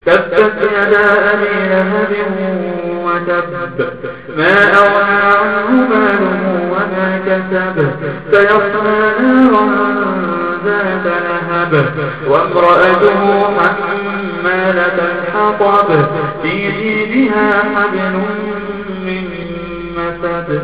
تبت يدا أبي لهب وتب ما أغنى عنه ماله وما كسب سيصلى نارا ذات لهب وامرأته حمالة الحطب في جيدها حبل من مسد